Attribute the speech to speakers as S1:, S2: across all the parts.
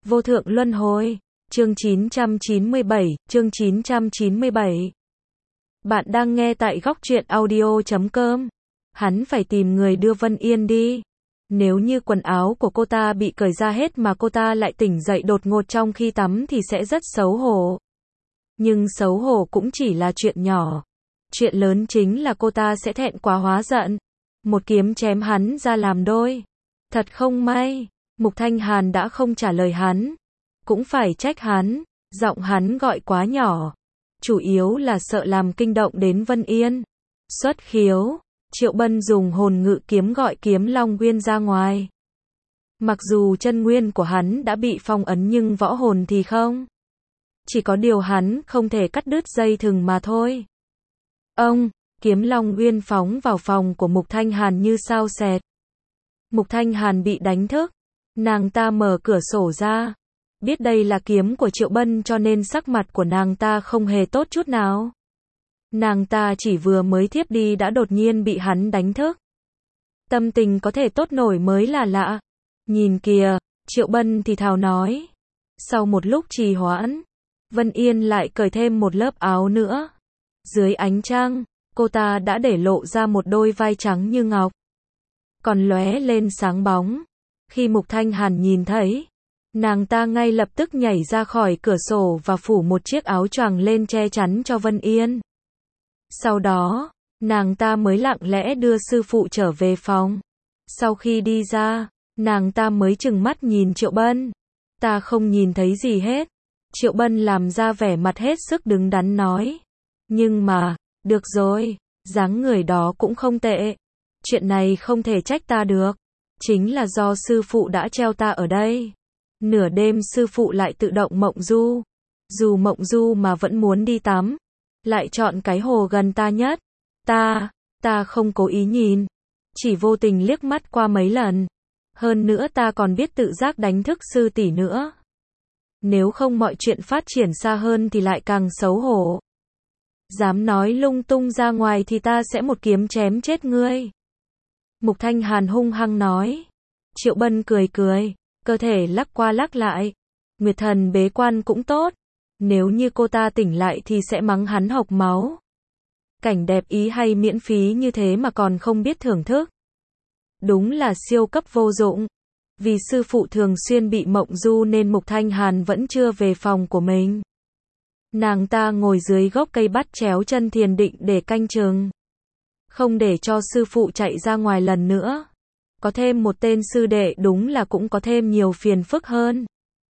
S1: Vô thượng luân hồi. Chương 997, chương 997. Bạn đang nghe tại góc truyện audio.com. Hắn phải tìm người đưa Vân Yên đi. Nếu như quần áo của cô ta bị cởi ra hết mà cô ta lại tỉnh dậy đột ngột trong khi tắm thì sẽ rất xấu hổ. Nhưng xấu hổ cũng chỉ là chuyện nhỏ. Chuyện lớn chính là cô ta sẽ thẹn quá hóa giận. Một kiếm chém hắn ra làm đôi. Thật không may, Mục Thanh Hàn đã không trả lời hắn. Cũng phải trách hắn, giọng hắn gọi quá nhỏ. Chủ yếu là sợ làm kinh động đến Vân Yên. Xuất khiếu, Triệu Bân dùng hồn ngự kiếm gọi Kiếm Long Nguyên ra ngoài. Mặc dù chân nguyên của hắn đã bị phong ấn nhưng võ hồn thì không. Chỉ có điều hắn không thể cắt đứt dây thừng mà thôi. Ông, Kiếm Long Nguyên phóng vào phòng của Mục Thanh Hàn như sao xẹt. Mục Thanh Hàn bị đánh thức. Nàng ta mở cửa sổ ra. Biết đây là kiếm của Triệu Bân cho nên sắc mặt của nàng ta không hề tốt chút nào. Nàng ta chỉ vừa mới thiếp đi đã đột nhiên bị hắn đánh thức. Tâm tình có thể tốt nổi mới là lạ. Nhìn kìa, Triệu Bân thì thào nói. Sau một lúc trì hoãn, Vân Yên lại cởi thêm một lớp áo nữa. Dưới ánh trăng, cô ta đã để lộ ra một đôi vai trắng như ngọc. Còn lóe lên sáng bóng. Khi Mục Thanh Hàn nhìn thấy, nàng ta ngay lập tức nhảy ra khỏi cửa sổ và phủ một chiếc áo choàng lên che chắn cho Vân Yên. Sau đó, nàng ta mới lặng lẽ đưa sư phụ trở về phòng. Sau khi đi ra, nàng ta mới trừng mắt nhìn Triệu Bân. Ta không nhìn thấy gì hết. Triệu Bân làm ra vẻ mặt hết sức đứng đắn nói. Nhưng mà, được rồi, dáng người đó cũng không tệ. Chuyện này không thể trách ta được. Chính là do sư phụ đã treo ta ở đây. Nửa đêm sư phụ lại tự động mộng du. Dù mộng du mà vẫn muốn đi tắm. Lại chọn cái hồ gần ta nhất. Ta không cố ý nhìn. Chỉ vô tình liếc mắt qua mấy lần. Hơn nữa ta còn biết tự giác đánh thức sư tỷ nữa. Nếu không mọi chuyện phát triển xa hơn thì lại càng xấu hổ. Dám nói lung tung ra ngoài thì ta sẽ một kiếm chém chết ngươi. Mục Thanh Hàn hung hăng nói. Triệu Bân cười cười, cơ thể lắc qua lắc lại. Nguyệt thần bế quan cũng tốt. Nếu như cô ta tỉnh lại thì sẽ mắng hắn hộc máu. Cảnh đẹp ý hay miễn phí như thế mà còn không biết thưởng thức. Đúng là siêu cấp vô dụng. Vì sư phụ thường xuyên bị mộng du nên Mục Thanh Hàn vẫn chưa về phòng của mình. Nàng ta ngồi dưới gốc cây bắt chéo chân thiền định để canh chừng. Không để cho sư phụ chạy ra ngoài lần nữa. Có thêm một tên sư đệ đúng là cũng có thêm nhiều phiền phức hơn.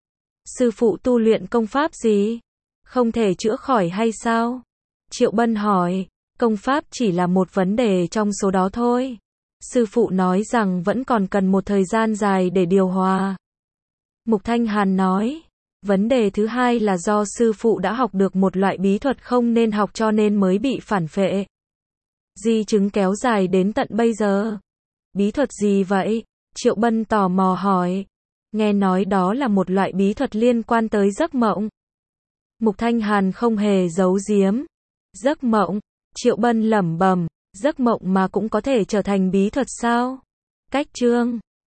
S1: Sư phụ tu luyện công pháp gì? Không thể chữa khỏi hay sao? Triệu Bân hỏi. Công pháp chỉ là một vấn đề trong số đó thôi. Sư phụ nói rằng vẫn còn cần một thời gian dài để điều hòa. Mục Thanh Hàn nói. Vấn đề thứ hai là do sư phụ đã học được một loại bí thuật không nên học cho nên mới bị phản phệ. Di chứng kéo dài đến tận bây giờ. Bí thuật gì vậy? Triệu Bân tò mò hỏi. Nghe nói đó là một loại bí thuật liên quan tới giấc mộng. Mục Thanh Hàn không hề giấu giếm. Giấc mộng? Triệu Bân lẩm bẩm. Giấc mộng mà cũng có thể trở thành bí thuật sao? Cách chương